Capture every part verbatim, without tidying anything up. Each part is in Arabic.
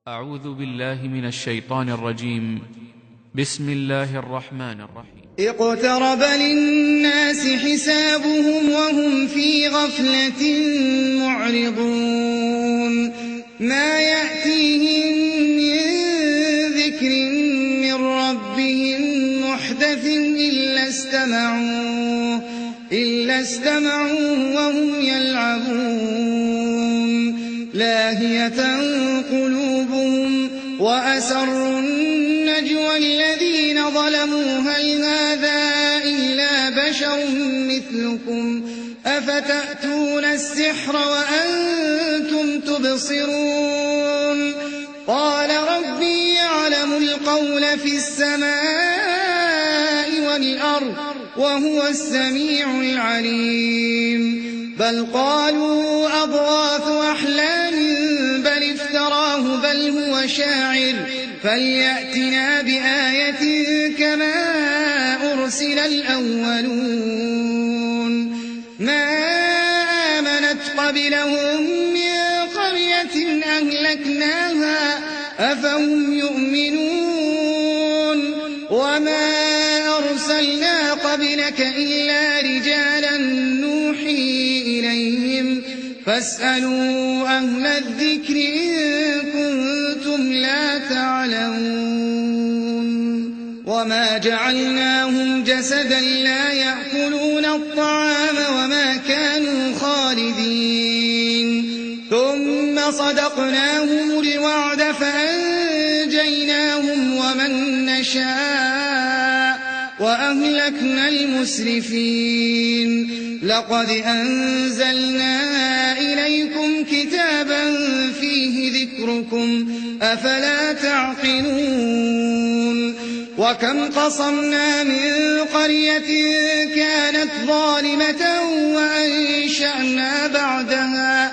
أعوذ بالله من الشيطان الرجيم. بسم الله الرحمن الرحيم. اقترب للناس حسابهم وهم في غفلة معرضون ما يأتيهم من ذكر من ربهم محدث إلا استمعوه إلا استمعوه وهم يلعبون لاهية قلوبهم وأسروا النجوى الذين ظلموا هل هذا إلا بشر مثلكم أفتأتون السحر وأنتم تبصرون قال ربي يعلم القول في السماء والأرض وهو السميع العليم بل قالوا أضغاث أحلام بل افتراه بل هو شاعر فليأتنا بآية كما أرسل الأولون ما آمنت قبلهم من قرية أهلكناها أفهم يؤمنون وما أرسلنا قبلك إلا رجالا نوحي إليهم فاسألوا أهل الذكر إن كنتم لا تعلمون وما جعلناهم جسدا لا يأكلون الطعام وما كانوا خالدين ثم صدقناهم الوعد فأنجيناهم ومن نشاء وأهلكنا المسرفين لقد أنزلنا إليكم كتابا فيه ذكركم أفلا تعقلون وكم قصمنا من قرية كانت ظالمة وأنشأنا بعدها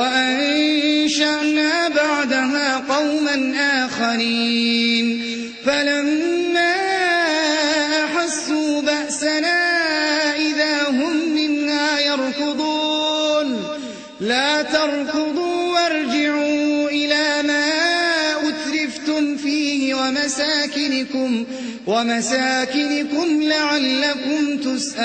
وأنشأنا بعدها قوما آخرين فلما أحسوا بأسنا إذا هم منها يركضون لا تركضوا وارجعوا إلى ما أترفتم فيه ومساكنكم ومساكنكم لعلكم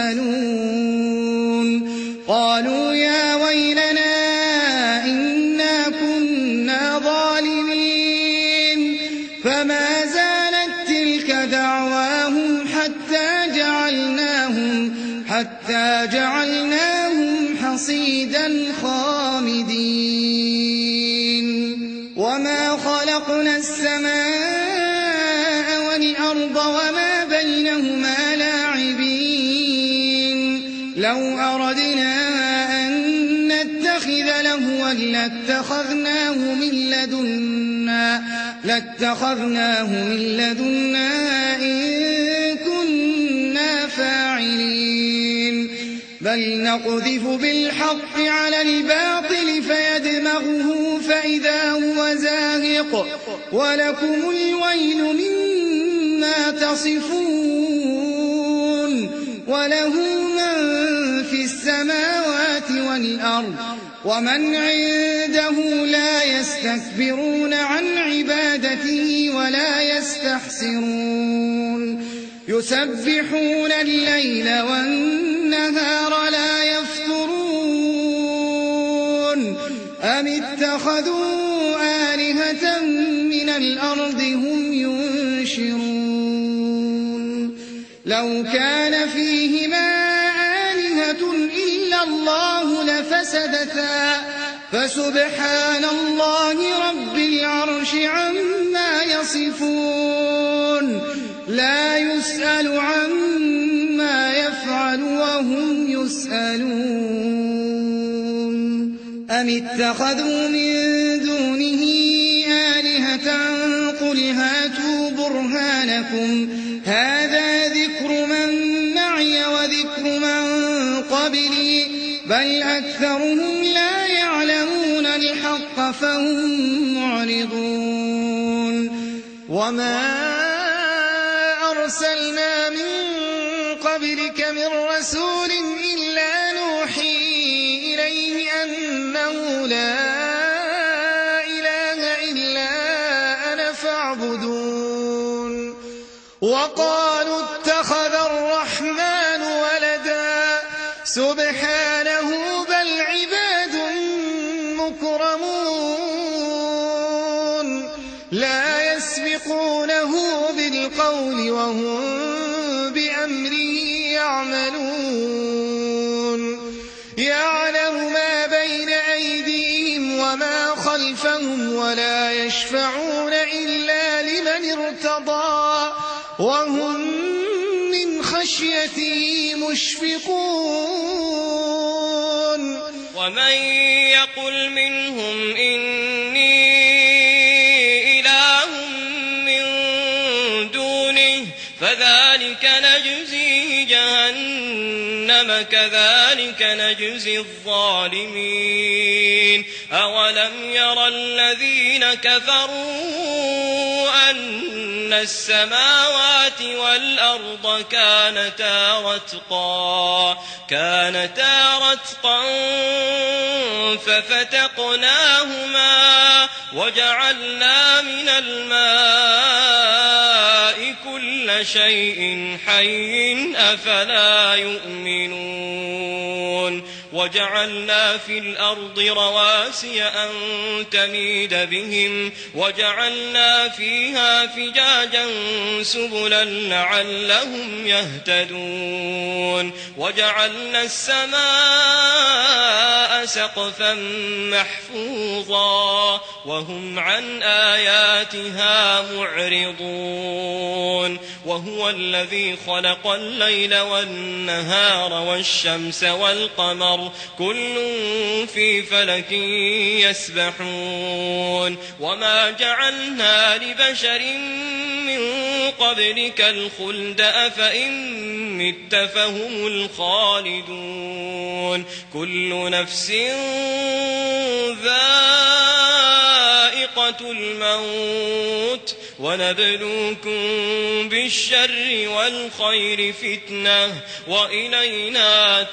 تسألون قالوا يا ويلنا إنا كنا ظالمين فما زالت تلك دعواهم حتى جعلناهم حتى جعلناهم حصيدا خامدين وما خلقنا السماء والأرض وما بينهما لاعبين لو أردنا أن نتخذ لهوا لاتخذناه من لدنا لاتخذناه من لدنا إن كنا فاعلين بل نقذف بالحق على الباطل فيدمغه فإذا هو زاهق ولكم الويل مما تصفون وله من في السماوات والأرض ومن عنده لا يستكبرون عن عبادته ولا يستحسرون يسبحون الليل والنهار لا يفترون أم اتخذوا آلهة من الأرض هم ينشرون لو كان فيهما آلهة إلا الله لفسدتا فسبحان الله رب العرش عما يصفون لا يسأل عما يفعل وهم يسألون أم اتخذوا من دونه آلهة قل هاتوا برهانكم هذا ذكر من معي وذكر من قبلي بل أكثرهم لا يعلمون الحق فهم معرضون وما أرسلنا من قبلك من رسول إلا نوحي إليه أنه لا إله إلا يعبدون وقالوا اتخذ الرحمن ولدا سبحانه بل عباد مكرمون لا يسبقونه بالقول وهم بأمره يعملون يعلم ما بين أيديهم وما خلفهم ولا يشفعون إلا لمن ارتضى وهم من خشيته مشفقون ومن يقل منهم إني إله من دونه فذلك نجزيه جهنم كذلك نجزي الظالمين أولم ير الذين كفروا أن السماوات والأرض كانتا رتقا كانتا رتقا ففتقناهما وجعلنا من الماء كل شيء حي أفلا يؤمنون وجعلنا في الأرض رواسي أن تميد بهم وجعلنا فيها فجاجا سبلا لعلهم يهتدون وجعلنا السماء سقفا محفوظا وهم عن آياتها معرضون وهو الذي خلق الليل والنهار والشمس والقمر كل في فلك يسبحون وما جعلنا لبشر من قبلك الخلد أفإن مت فهم الخالدون كل نفس ذائقة الموت ونبلوكم بالشر والخير فتنة وإلينا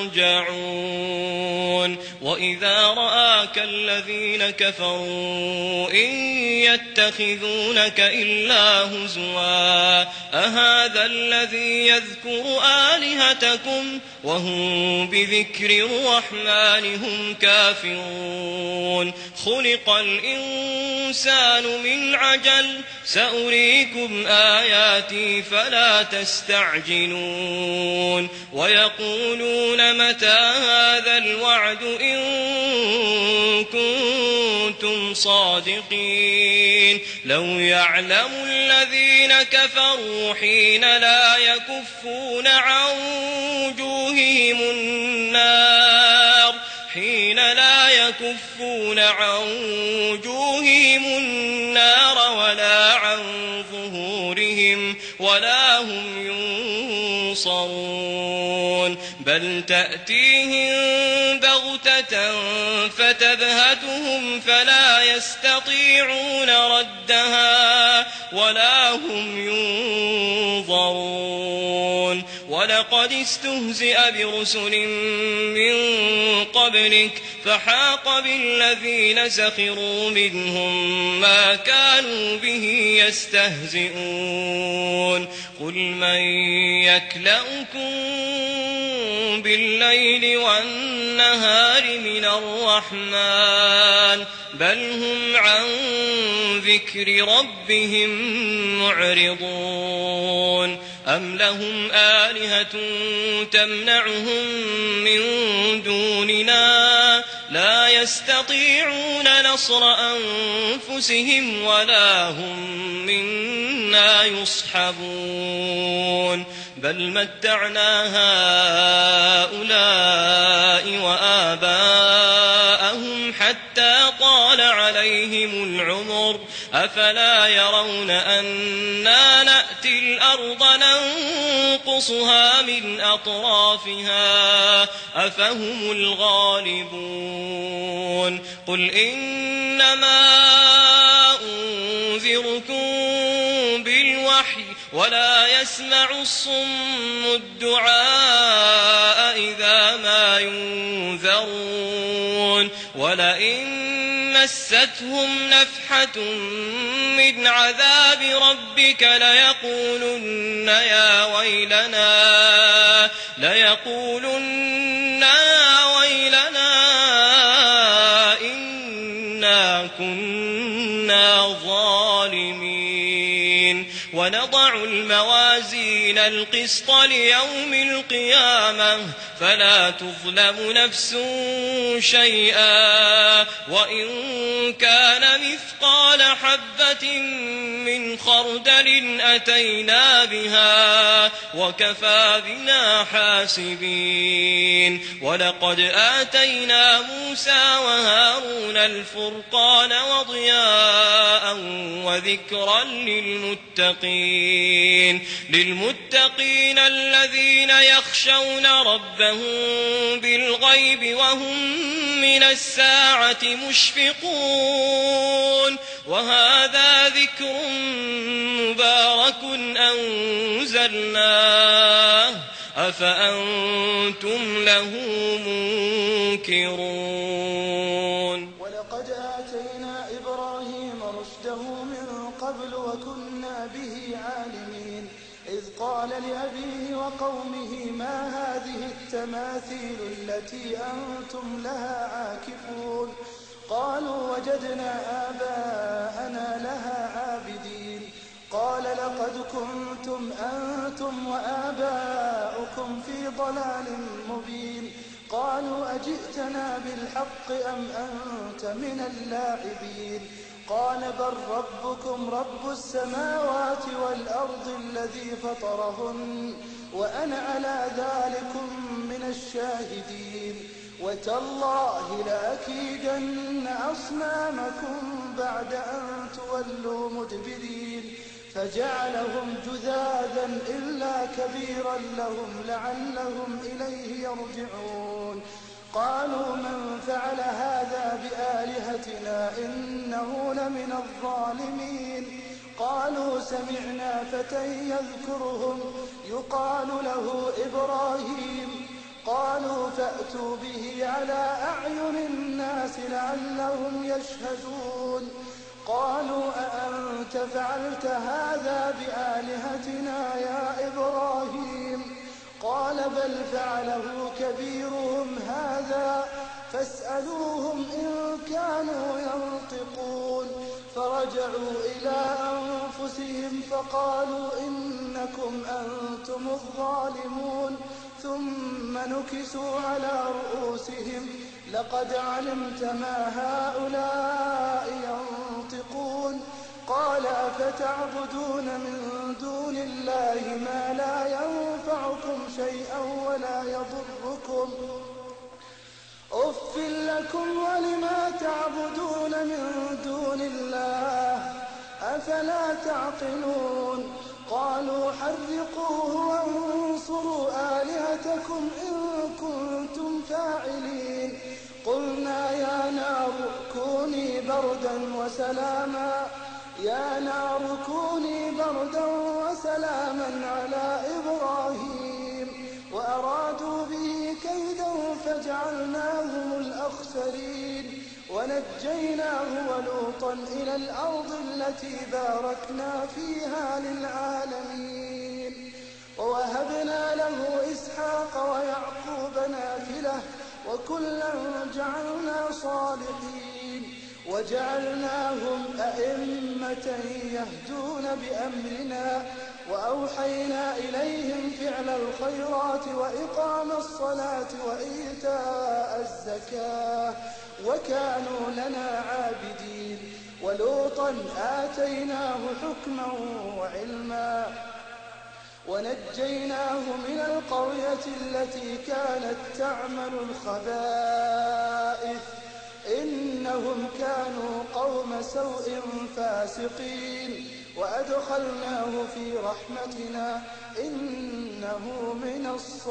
ترجعون وإذا رآك الذين كفروا إن يتخذونك إلا هزوا أهذا الذي يذكر آلهتكم وهم بذكر الرحمن هم كافرون خلق الإنسان من عجل سأريكم آياتي فلا تستعجلون ويقولون متى هذا الوعد إن كنتم صادقين لو يعلم الذين كفروا حين لا يكفون عن وجوههم النار حين لا يكفون عن وجوههم النار ولا عن ظهورهم ولا هم ينصرون بل تأتيهم بغتة فتبهتهم فلا يستطيعون ردها ولا هم ينظرون ولقد استهزئ برسل من قبلك فحاق بالذين سخروا منهم ما كانوا به يستهزئون قل من يكلؤكم بالليل والنهار من الرحمن بل هم عن ذكر ربهم معرضون أم لهم آلهة تمنعهم من دوننا لا يستطيعون نصر أنفسهم ولا هم منا يصحبون بل متعنا هؤلاء وآباءهم حتى طال عليهم العمر أفلا يرون أنا نأتي الأرض ننقصها من أطرافها أفهم الغالبون قل إنما أنذركم بالوحي ولا يسمع الصم الدعاء إذا ما ينذرون ولئن مستهم نفحة من عذاب ربك ليقولن يا ويلنا ليقولن يا ويلنا إنا كنا ظالمين ونضع الموازين القسط ليوم القيامة فلا تظلم نفس شيئا وإن كان مثقال حبة من خردل أتينا بها وكفى بنا حاسبين ولقد آتينا موسى وهارون الفرقان وضياء وذكرا للمتقين للمتقين الذين يخشون ربهم بالغيب وهم من الساعة مشفقون وهذا ذكر مبارك أنزلناه أفأنتم له منكرون ولقد آتينا إبراهيم رشده من قبل وكنا به عالمين إذ قال لأبيه وقومه ما هذه التماثيل التي أنتم لها عاكفون قالوا وجدنا آباءنا لها عابدين قال لقد كنتم أنتم وآباؤكم في ضلال مبين قالوا أجئتنا بالحق أم أنت من اللاعبين قال بل ربكم رب السماوات والأرض الذي فطرهن وأنا على ذلكم من الشاهدين وتالله لأكيدن أصنامكم بعد أن تولوا مدبرين فجعلهم جذاذا إلا كبيرا لهم لعلهم إليه يرجعون قالوا من فعل هذا بآلهتنا إنه لمن الظالمين قالوا سمعنا فتى يذكرهم يقال له إبراهيم قالوا فأتوا به على أعين الناس لعلهم يشهدون قالوا أأنت فعلت هذا بآلهتنا يا إبراهيم قال بل فعله كبيرهم هذا فاسألوهم إن كانوا ينطقون فرجعوا إلى أنفسهم فقالوا إنكم أنتم الظالمون ثم نكسوا على رؤوسهم لقد علمت ما هؤلاء ينطقون قال أفتعبدون من دون الله ما لا ينفعكم شيئا ولا يضركم أف لكم ولما تعبدون من دون الله أفلا تعقلون قالوا حرقوه وانصروا آلهتكم إن كنتم فاعلين قلنا يا نار كوني بردا وسلاما يا نار كوني بردا وسلاما على إبراهيم وأرادوا به كيدا فجعلناهم الأخسرين ونجيناه ولوطا إلى الأرض التي باركنا فيها للعالمين ووهبنا له إسحاق ويعقوب نافلة وكلا جعلنا صالحين وجعلناهم أئمة يهدون بأمرنا وأوحينا إليهم فعل الخيرات وإقام الصلاة وإيتاء الزكاة وكانوا لنا عابدين ولوطا آتيناه حكما وعلما ونجيناه من القرية التي كانت تعمل الخبائث إنهم كانوا قوم سوء فاسقين وأدخلناه في رحمتنا إنه من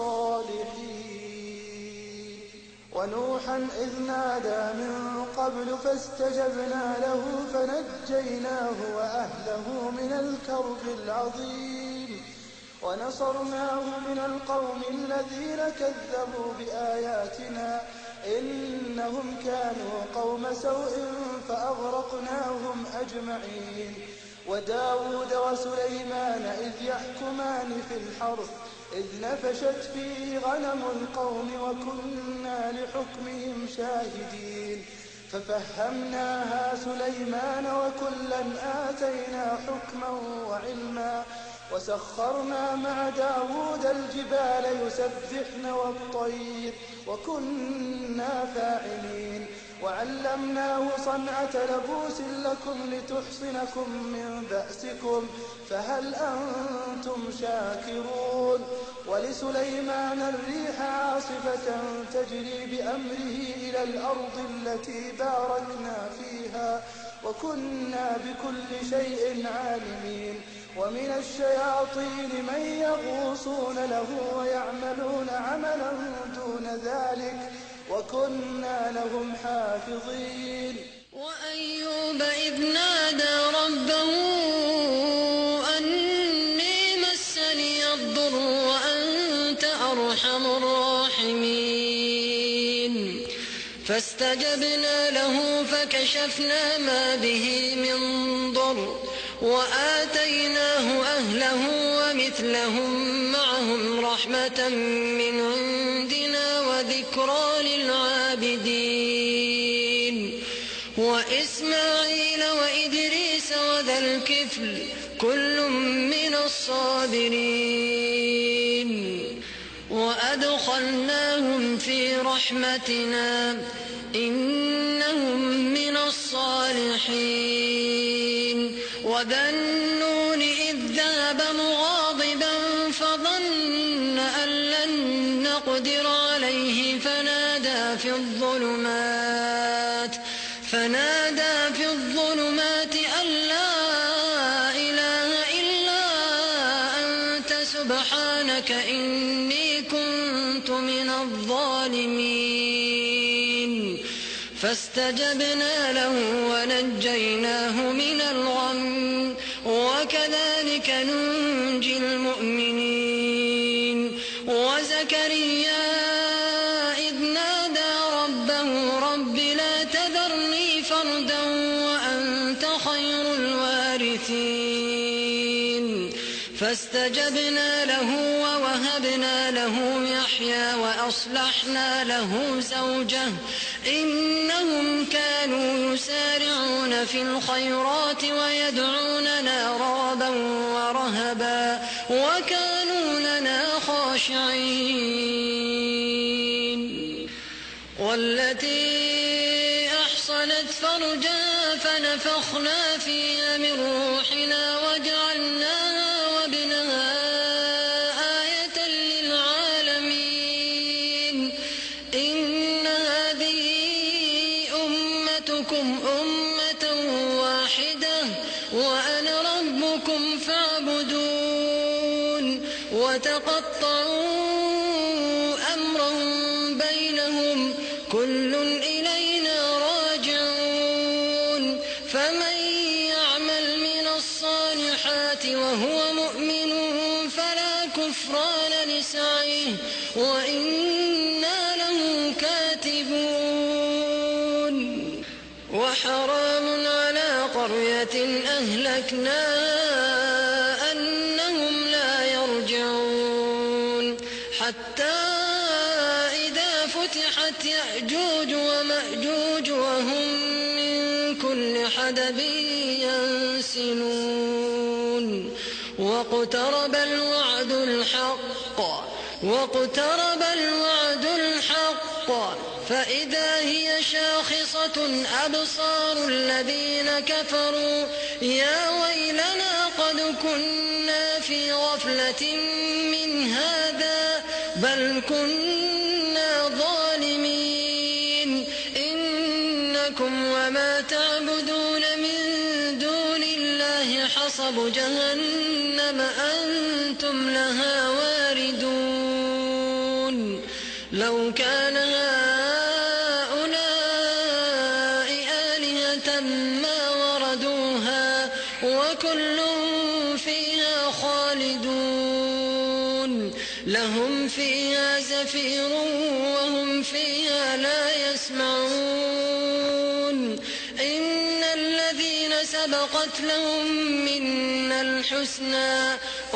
الصالحين ونوحا إذ نادى من قبل فاستجبنا له فنجيناه وأهله من الكرب العظيم ونصرناه من القوم الذين كذبوا بآياتنا إنهم كانوا قوم سوء فأغرقناهم أجمعين. وداود وسليمان إذ يحكمان في الحرث إذ نفشت فيه غنم القوم وكنا لحكمهم شاهدين. ففهمناها سليمان وكلا آتينا حكما وعلما وسخرنا مع داود الجبال يسبحن والطير وكنا فاعلين. وعلمناه صنعة لبوس لكم لتحصنكم من بأسكم فهل أنتم شاكرون. ولسليمان الريح عاصفة تجري بأمره إلى الأرض التي باركنا فيها وكنا بكل شيء عالمين. ومن الشياطين من يغوصون له ويعملون عملا دون ذلك وكنا لهم حافظين. وأيوب إذ نادى ربه أني مسني الضر وأنت أرحم الراحمين. فاستجبنا له فكشفنا ما به من ضر وآتيناه أهله ومثلهم معهم رحمة من عندنا وذكرى للعابدين. وإسماعيل وإدريس وذا الكفل كل من الصابرين. وأدخلناهم في رحمتنا إنهم من الصالحين. وذا النون إذ ذهب مغاضبا فظن أن لن نقدر عليه فنادى في الظلمات فنادى في الظلمات أن لا إله إلا أنت سبحانك إني كنت من الظالمين. فاستجبنا له ونجيناه من الغم وكذلك ننجي المؤمنين. وزكريا إذ نادى ربه رب لا تذرني فردا وأنت خير الوارثين. فاستجبنا له ووهبنا له يحيى وأصلحنا له زوجه إنهم كانوا يسارعون في الخيرات ويدعوننا رغبا ورهبا وكانوا لنا خاشعين. والتي أحصنت فرجها فنفخنا فيها من روحنا وجعلناها وابنها آية للعالمين. إن هذه أمتكم أمة واحدة وأنا ربكم فاعبدون. وتقطعوا أمرهم بينهم كل إلينا راجعون. فمن يعمل من الصالحات وهو مؤمن فلا كفران لسعيه وإنا له كاتبون. وحرام على قرية أهلكناها أنهم لا يرجعون حتى إذا فتحت يأجوج ومأجوج وهم من كل حدب ينسلون. واقترب الوعد الحق واقترب الوعد الحق فإذا هي شاخصة أبصار الذين كفروا يا ويلنا قد كنا في غفلة من هذا بل كنا ظالمين. إنكم وما تعبدون من دون الله حصب جهنم أنتم لها واردون. لو كان هؤلاء آلهة ما وردوها وكل فيها خالدون. لهم فيها زفير وهم فيها لا يسمعون. إن سبقت لهم منا الحسنى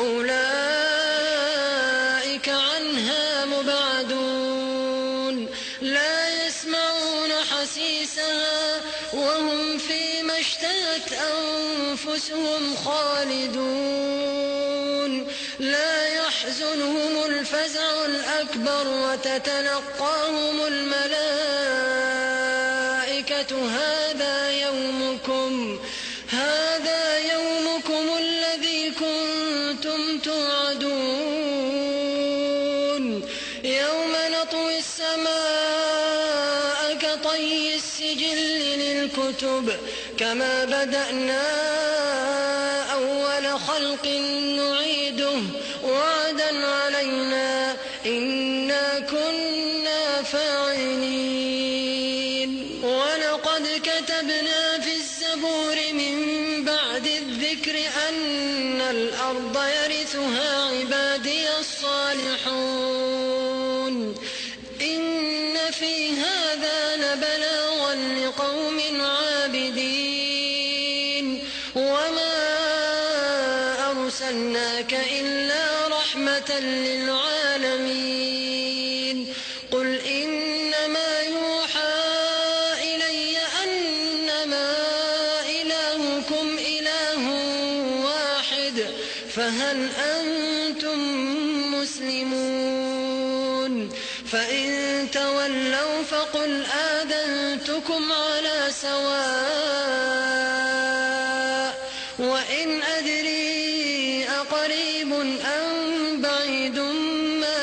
أولئك عنها مبعدون لا يسمعون حسيسها وهم فيما اشتهت أنفسهم خالدون لا يحزنهم الفزع الأكبر وتتلقاهم الملائكة هذا يومكم هذا يومكم الذي كنتم توعدون يوم نطوي السماء كطي السجل للكتب كما بدأنا أول خلق نعيده وعدا علينا إنا كنا فاعلين ولقد كتبنا في الزبور من بعد الذكر أن الأرض يرثها عبادي الصالحون إن في هذا لبلاغا لقوم عابدين وما أرسلناك إلا رحمة للعالمين قل إنما يوحى إلي أنما إلهكم إله واحد فهل أنتم مسلمون فإن تولوا فقل آذنتكم على سواء وإن أدري أقريب أم بعيد ما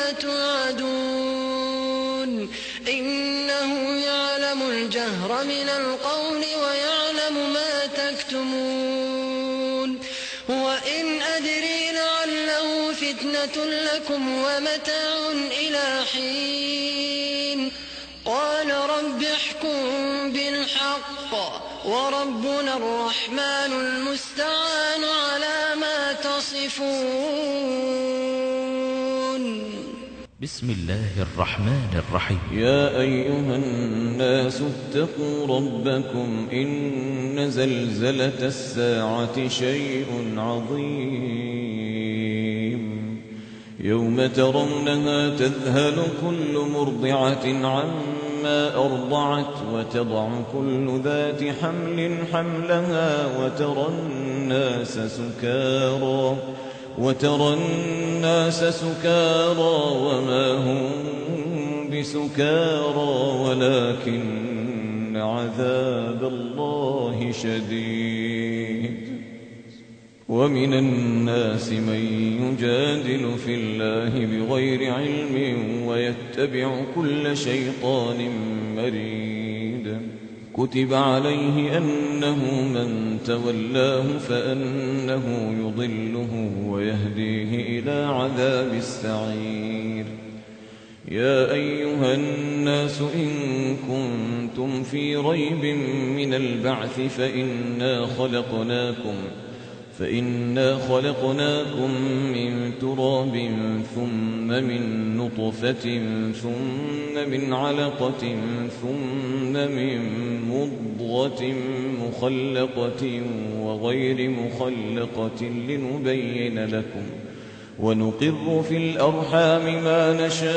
توعدون إنه يعلم الجهر من القول ويعلم ما تكتمون وإن أدري لعله فتنة لكم ومتاع إلى حين قال رب احكم بالحق وربنا الرحمن المستعان على ما تصفون بسم الله الرحمن الرحيم يا أيها الناس اتقوا ربكم إن زلزلة الساعة شيء عظيم يوم ترونها تذهل كل مرضعة عما أرضعت وتضع كل ذات حمل حملها وترى الناس سكارى وترى الناس سكارى وما هم بسكارى ولكن عذاب الله شديد ومن الناس من يجادل في الله بغير علم ويتبع كل شيطان مريد كتب عليه أنه من تولاه فأنه يضله ويهديه إلى عذاب السعير يا أيها الناس إن كنتم في ريب من البعث فإنا خلقناكم فإنا خلقناكم من تراب ثم من نطفة ثم من علقة ثم من مضغة مخلقة وغير مخلقة لنبين لكم ونقر في الأرحام ما نشاء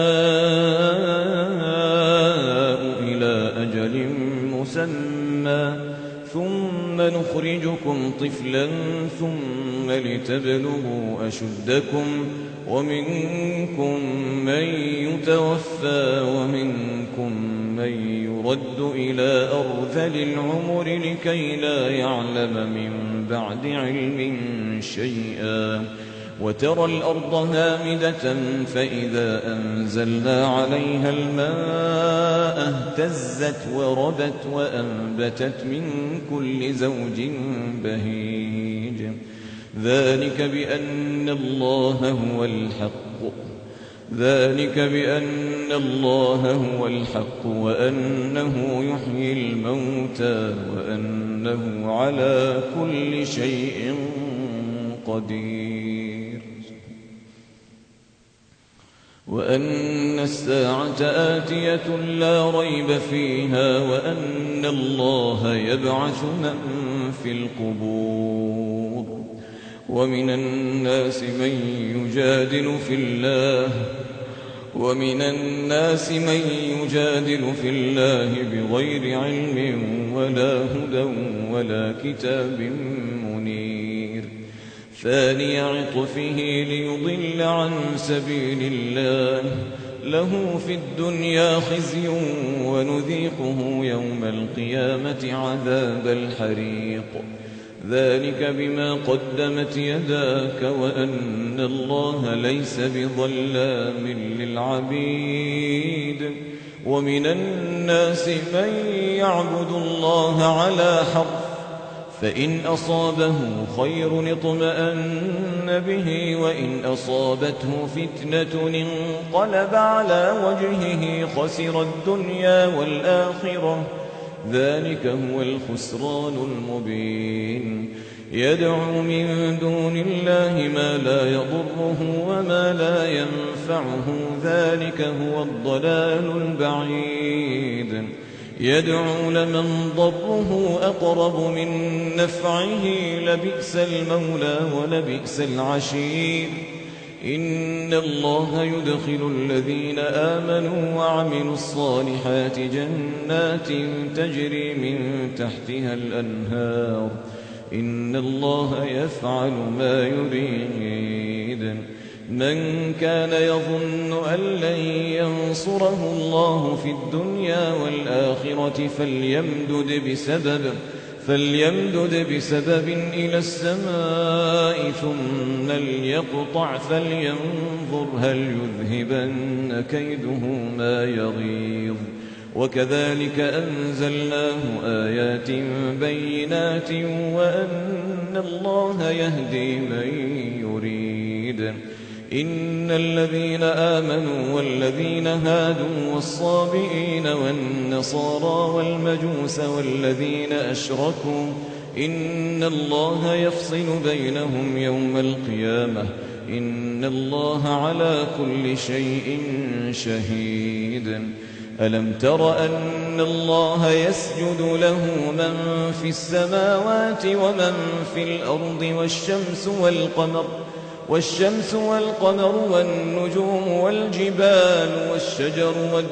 إلى أجل مسمى ثم نخرجكم طفلا ثم لتبلغوا أشدكم ومنكم من يتوفى ومنكم من يرد إلى أرذل العمر لكي لا يعلم من بعد علم شيئا وترى الأرض هامدة فإذا أنزلنا عليها الماء اهتزت وربت وأنبتت من كل زوج بهيج ذلك بأن الله هو الحق ذلك بأن الله هو الحق وأنه يحيي الموتى وأنه على كل شيء قدير وأن الساعة آتية لا ريب فيها وأن الله يبعث من في القبور ومن الناس من يجادل في الله ومن الناس من يجادل في الله بغير علم ولا هدى ولا كتاب منير ثاني عطفه ليضل عن سبيل الله له في الدنيا خزي ونذيقه يوم القيامة عذاب الحريق ذلك بما قدمت يداك وأن الله ليس بظلام للعبيد ومن الناس من يعبد الله على حرف فإن أصابه خير اطمأن به وإن أصابته فتنة انقلب على وجهه خسر الدنيا والآخرة ذلك هو الخسران المبين يدعو من دون الله ما لا يضره وما لا ينفعه ذلك هو الضلال البعيد يدعو لمن ضره أقرب من نفعه لبئس المولى ولبئس العشير إن الله يدخل الذين آمنوا وعملوا الصالحات جنات تجري من تحتها الأنهار إن الله يفعل ما يريد من كان يظن أن لن ينصره الله في الدنيا والآخرة فليمدد بسبب فليمدد بسبب إلى السماء ثم ليقطع فلينظر هل يذهبن كيده ما يغيظ وكذلك أنزلناه آيات بينات وأن الله يهدي من يريد إن الذين آمنوا والذين هادوا والصابئين والنصارى والمجوس والذين أشركوا إن الله يفصل بينهم يوم القيامة إن الله على كل شيء شهيد ألم تر أن الله يسجد له من في السماوات ومن في الأرض والشمس والقمر والشمس والقمر والنجوم والجبال والشجر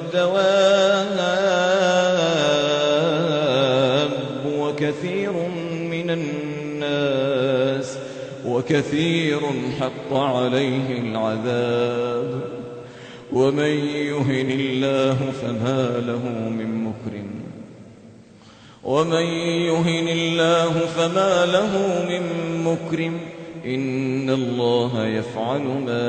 والدواب وكثير من الناس وكثير حق عليه العذاب ومن يهن الله فما له من مكرم ومن يهن الله فما له من مكرم إن الله يفعل ما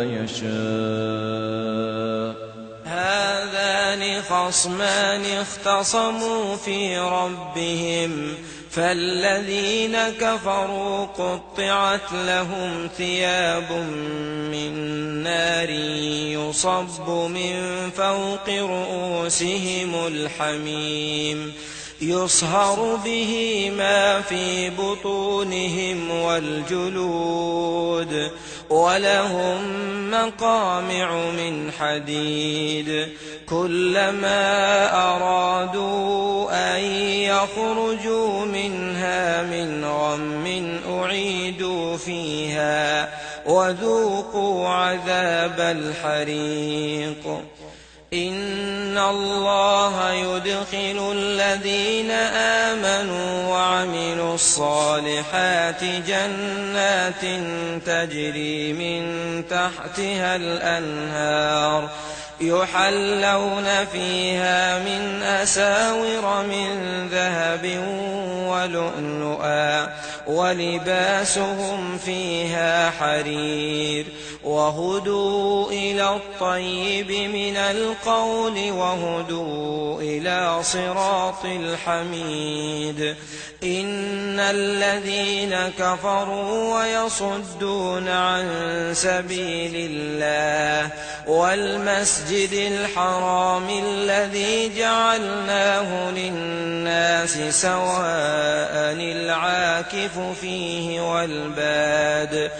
يشاء هذان خصمان اختصموا في ربهم فالذين كفروا قطعت لهم ثياب من نار يصب من فوق رؤوسهم الحميم يصهر به ما في بطونهم والجلود ولهم مقامع من حديد كلما أرادوا أن يخرجوا منها من غم أعيدوا فيها وذوقوا عذاب الحريق إن الله يدخل الذين آمنوا وعملوا الصالحات جنات تجري من تحتها الأنهار يحلون فيها من أساور من ذهب ولؤلؤا ولباسهم فيها حرير وهدوا إلى الطيب من القول وهدوا إلى صراط الحميد إن الذين كفروا ويصدون عن سبيل الله والمسجد الحرام الذي جعلناه للناس سواء العاكف فيه والباد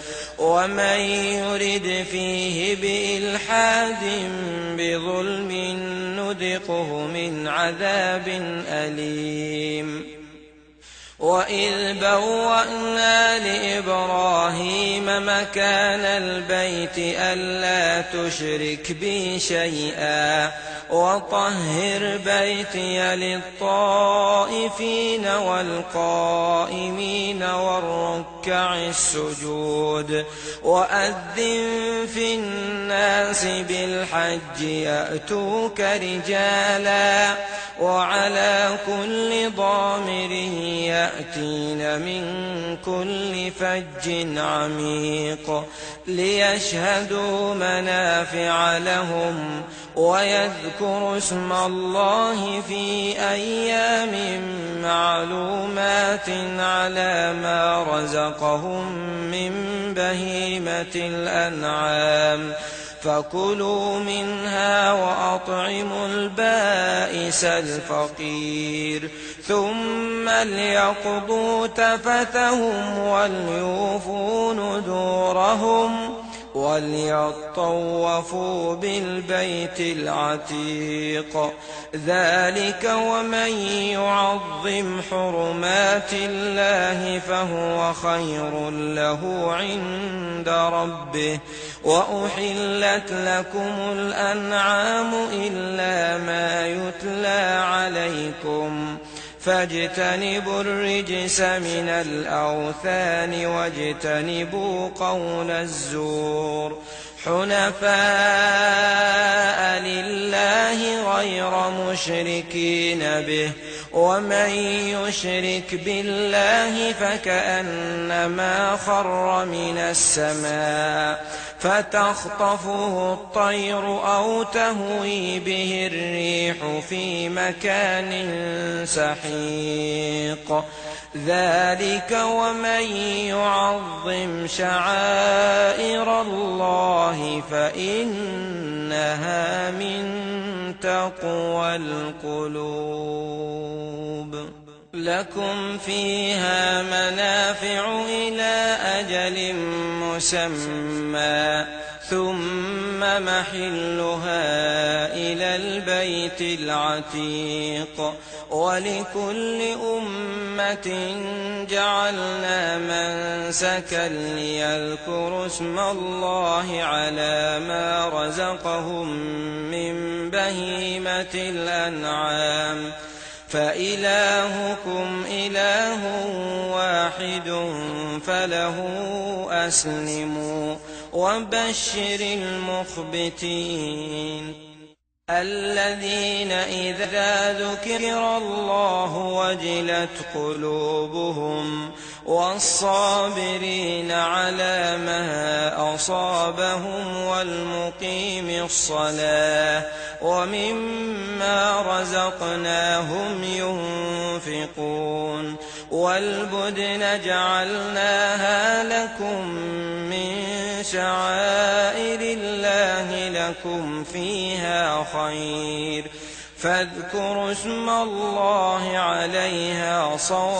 ومن يرد فيه بإلحاد بظلم نذقه من عذاب أليم وإذ بوأنا لإبراهيم مكان البيت ألا تشرك بي شيئا وطهر بيتي للطائفين والقائمين والركع السجود وأذن في الناس بالحج يأتوك رجالا وعلى كل ضامر يأتين من كل فج عميق ليشهدوا منافع لهم ويذكروا اسم الله في أيام معلومات على ما رزقهم من بهيمة الأنعام فكلوا منها وأطعموا البائس الفقير ثم ليقضوا تفثهم وليوفوا نذورهم وليطوفوا بالبيت العتيق ذلك ومن يعظم حرمات الله فهو خير له عند ربه وأحلت لكم الأنعام إلا ما يتلى عليكم فاجتنبوا الرجس من الأوثان واجتنبوا قول الزور حنفاء لله غير مشركين به ومن يشرك بالله فكأنما خر من السماء فتخطفه الطير أو تهوي به الريح في مكان سحيق ذلك ومن يعظم شعائر الله فإنها من تقوى القلوب لكم فيها منافع إلى أجل مسمى ثم محلها إلى البيت العتيق ولكل أمة جعلنا منسكا ليذكروا اسم الله على ما رزقهم من بهيمة الأنعام فإلهكم إله واحد فله أسلموا وبشر المخبتين الذين إذا ذكر الله وجلت قلوبهم والصابرين على ما أصابهم والمقيم الصلاة ومما رزقناهم ينفقون والبدن جعلناها لكم من شعائر الله لكم فيها خير فاذكروا اسم الله عليها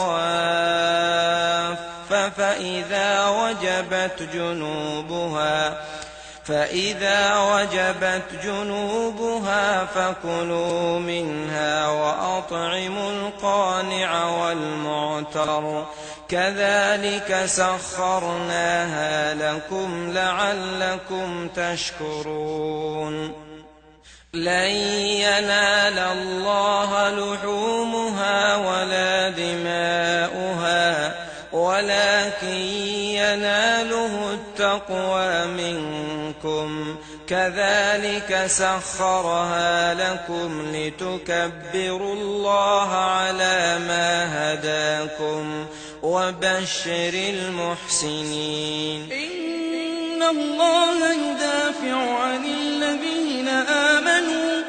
صواف فإذا وجبت جنوبها فإذا وجبت جنوبها فكلوا منها وأطعموا القانع والمعتر كذلك سخرناها لكم لعلكم تشكرون لن ينال الله لحومها ولا دماؤها ولكن يناله التقوى منكم كذلك سخرها لكم لتكبروا الله على ما هداكم وبشر المحسنين إن الله يدافع عن الذين آمنوا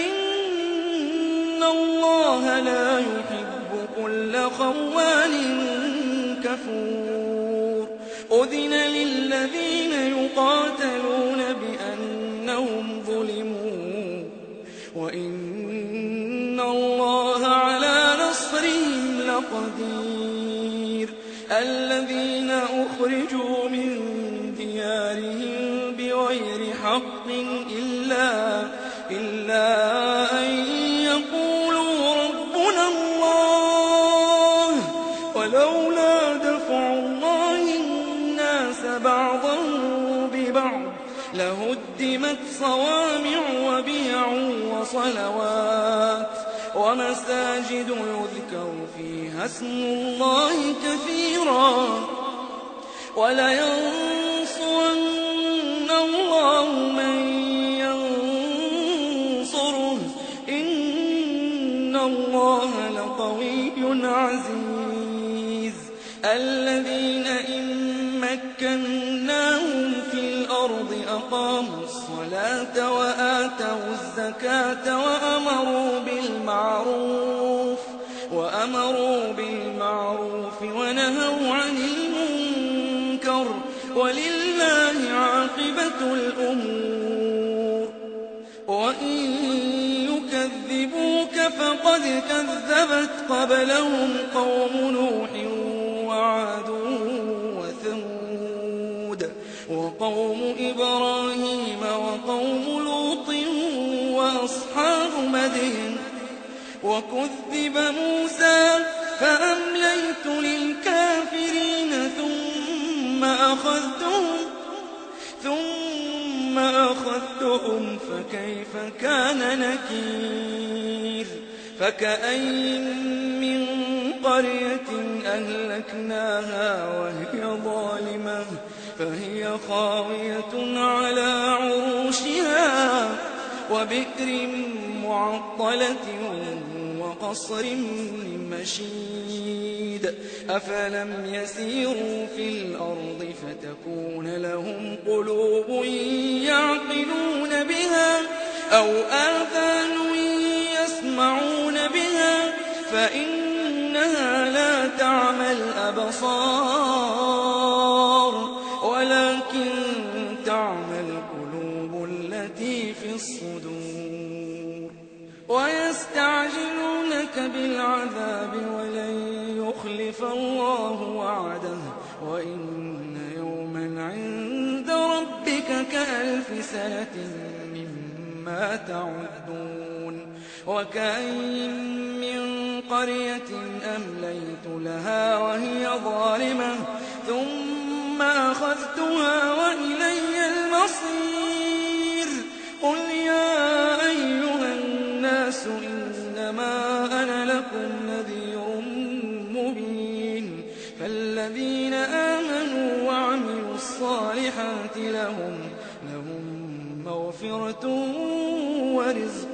إن الله لا يحب كل خوان كفور أذن للذين يقاتلون بأنهم ظلموا وإن الله على نصرهم لقدير الذين أخرجوا من بغير حق إلا, إلا أن يقولوا ربنا الله ولولا دفع الله الناس بعضهم ببعض لهدمت صوامع وبيع وصلوات ومساجد يذكر فيها اسم الله كثيرا ولينصرن الله من ينصره إن الله لقوي عزيز الذين إن مكناهم في الأرض أقاموا الصلاة وآتوا الزكاة وأمروا بالمعروف وأمروا بالمعروف ونهوا عن المنكر ولله عاقبة الأمور وإن يكذبوك فقد كذبت قبلهم قوم نوح وعاد وثمود وقوم إبراهيم وقوم لوط وأصحاب مدين وكذب موسى فأمليت للكافرين ثم أخذتهم ثم أخذتهم فكيف كان نكير فكأين من قرية أهلكناها وهي ظالمة فهي خاوية على عروشها وبئر معطلة وقصر مشيد أفلم يسيروا في الأرض فتكون لهم قلوب يعقلون بها أو آذان يسمعون بها فإنها لا تعمى الأبصار ولكن تعمى القلوب التي في الصدور ويستعجلونك بالعذاب ولن يخلف الله وعده وإن يوما عند ربك كألف سنة مما تعدون وكأين من قرية أمليت لها وهي ظالمة ثم أخذتها وإلي المصير قل يا أيها الناس إنما أنا لكم نذير مبين فالذين آمنوا وعملوا الصالحات لهم لهم مغفرة ورزق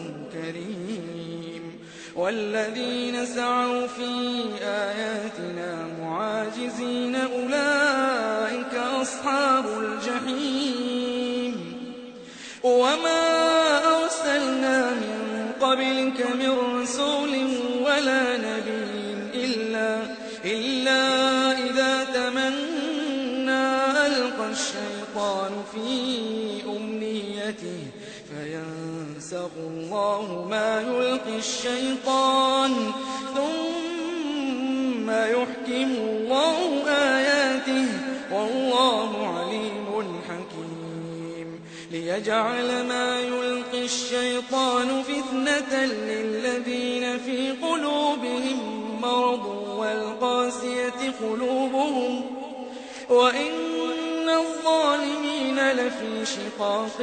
كريم والذين سعوا في آياتنا معاجزين أولئك أصحاب الجحيم وما أرسلنا من قبلك من رسول ولا نبي إلا, إلا إذا تمنى ألقى الشيطان في أمنيته فينسخ الله ما يلقي الشيطان ثم يحكم الله آياته والله عليم حكيم ليجعل ما يلقي الشيطان فتنة للذين في قلوبهم مرض والقاسية قلوبهم وإن الظالمين لفي شقاق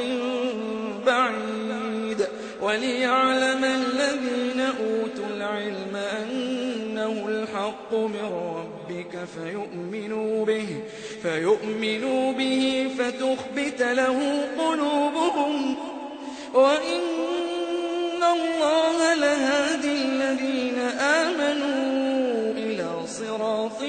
بعيد وليعلم الذين أوتوا العلم أنه الحق من ربك فيؤمنوا به, فيؤمنوا به فتخبت له قلوبهم وإن الله لهادي الذين آمنوا إلى صراط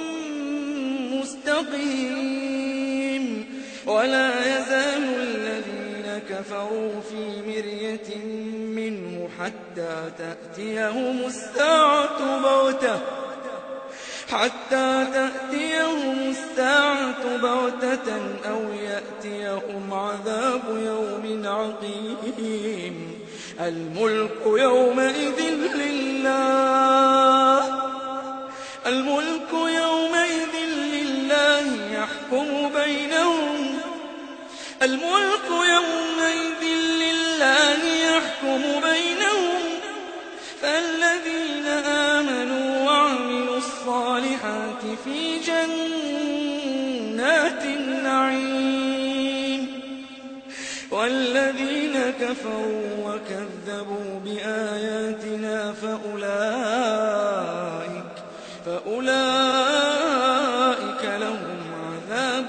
مستقيم ولا يزال الذين كفروا في مرية منه حتى تأتيهم الساعة بغتة حتى تأتيهم الساعة بغتة أو يأتيهم عذاب يوم عقيم الملك يومئذ لله الملك يومئذ لله يحكم بينهم الملك يومئذ لله يحكم بينهم فالذين آمنوا وعملوا الصالحات في جنات النعيم والذين كفروا وكذبوا بآياتنا فأولئك فأولئك لهم عذاب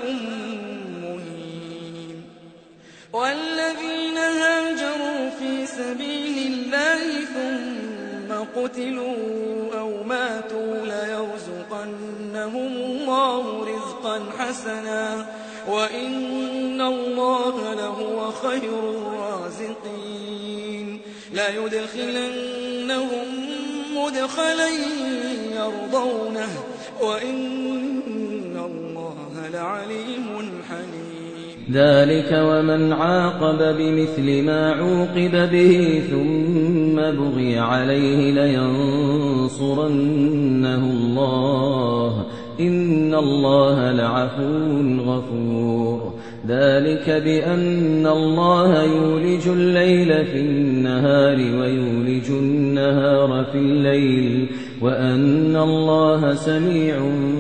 مهين والذين هاجروا في سبيل الله ثم قتلوا أو ماتوا ليرزقنهم الله رزقا حسنا وإن الله لهو خير الرازقين ليدخلنهم مدخلا يرضونه وإن الله لعليم حليم ذلك ومن عاقب بمثل ما عوقب به ثم بغي عليه لينصرنه الله إن الله لعفو غفور ذلك بأن الله يولج الليل في النهار ويولج النهار في الليل وأن الله سميع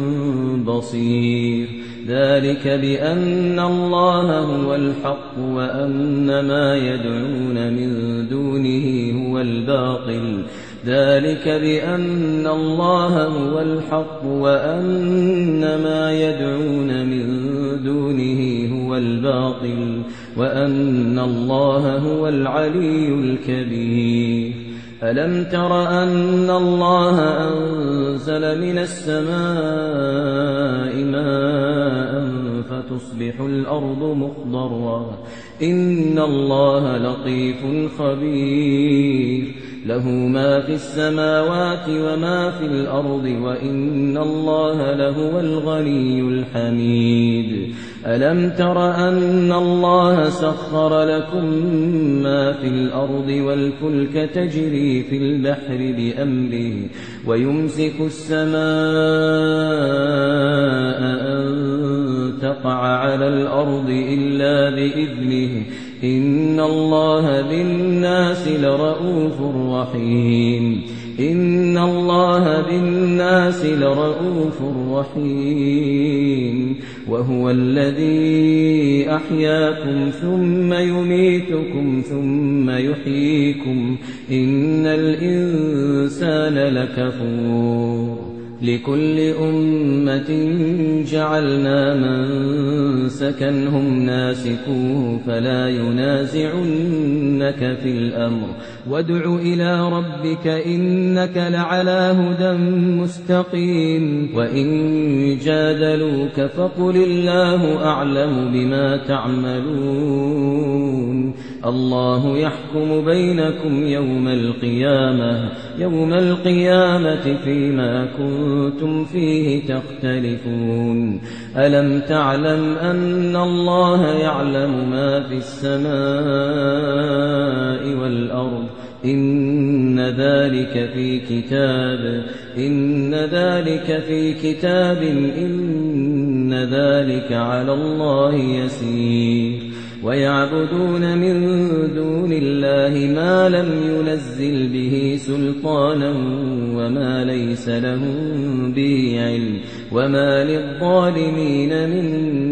بصير ذلك بأن الله هو الحق وأن ما يدعون من دونه هو الباطل ذلك بأن الله هو الحق وأن ما يدعون من دونه هو الباطل وأن الله هو العلي الكبير ألم تر أن الله أنزل من السماء ماء فتصبح الأرض مخضرا إن الله لطيف خبير له ما في السماوات وما في الأرض وإن الله لهو الغني الحميد ألم تر أن الله سخر لكم ما في الأرض والفلك تجري في البحر بأمره ويمسك السماء أن تقع على الأرض إلا بإذنه إن الله بالناس لرؤوف رحيم إن الله بالناس لرؤوف رحيم وهو الذي أحياكم ثم يميتكم ثم يحييكم إن الإنسان لكفور لكل أمة جعلنا منسكا هم ناسكوه فلا ينازعنك في الأمر وادع إلى ربك إنك لعلى هدى مستقيم وإن جادلوك فقل الله أعلم بما تعملون الله يحكم بينكم يوم القيامة يوم القيامة فيما كنتم فيه تختلفون ألم تعلم أن الله يعلم ما في السماء والأرض إن ذلك في كتاب إن ذلك في كتاب إن ذلك على الله يسير ويعبدون من دون الله ما لم ينزل به سلطانا وما ليس لهم به علم وما للظالمين من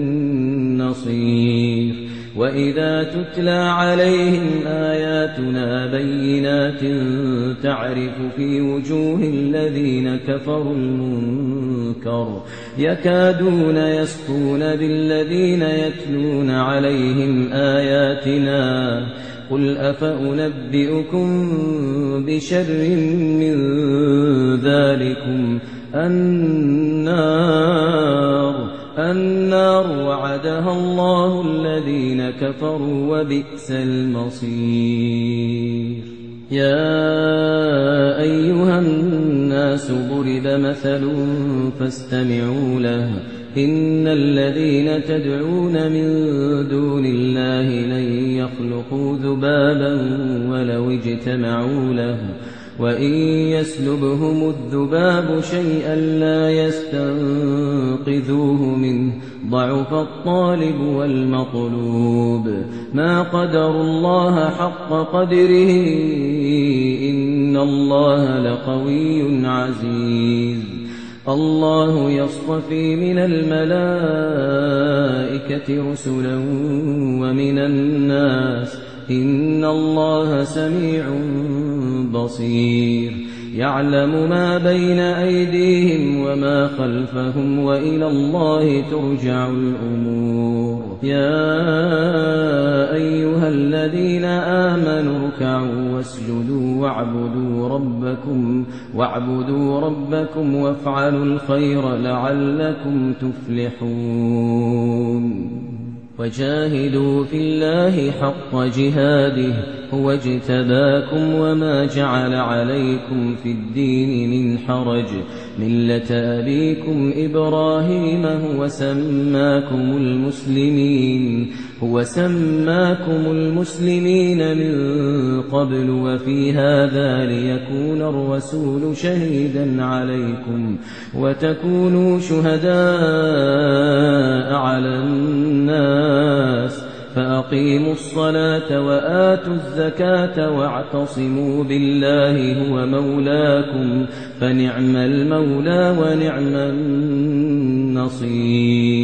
نصير وإذا تتلى عليهم آياتنا بينات تعرف في وجوه الذين كفروا المنكر يكادون يسطون بالذين يتلون عليهم آياتنا قل أفأنبئكم بشر من ذلكم النار النار وعدها الله الذين كفروا وبئس المصير يا أيها الناس ضرب مثل فاستمعوا له إن الذين تدعون من دون الله لن يخلقوا ذبابا ولو اجتمعوا له وإن يسلبهم الذباب شيئا لا يستنقذوه منه ضعف الطالب والمطلوب ما قدروا الله حق قدره إن الله لقوي عزيز الله يصطفي من الملائكة رسلا ومن الناس إن الله سميع بصير يعلم ما بين أيديهم وما خلفهم وإلى الله ترجع الأمور يا أيها الذين آمنوا اركعوا واسجدوا واعبدوا ربكم واعبدوا ربكم وافعلوا الخير لعلكم تفلحون وجاهدوا في الله حق جهاده هو اجتباكم وما جعل عليكم في الدين من حرج ملة أبيكم إبراهيم هو سماكم المسلمين هو سماكم المسلمين من قبل وفي هذا ليكون الرسول شهيدا عليكم وتكونوا شهداء على الناس فأقيموا الصلاة وآتوا الزكاة واعتصموا بالله هو مولاكم فنعم المولى ونعم النصير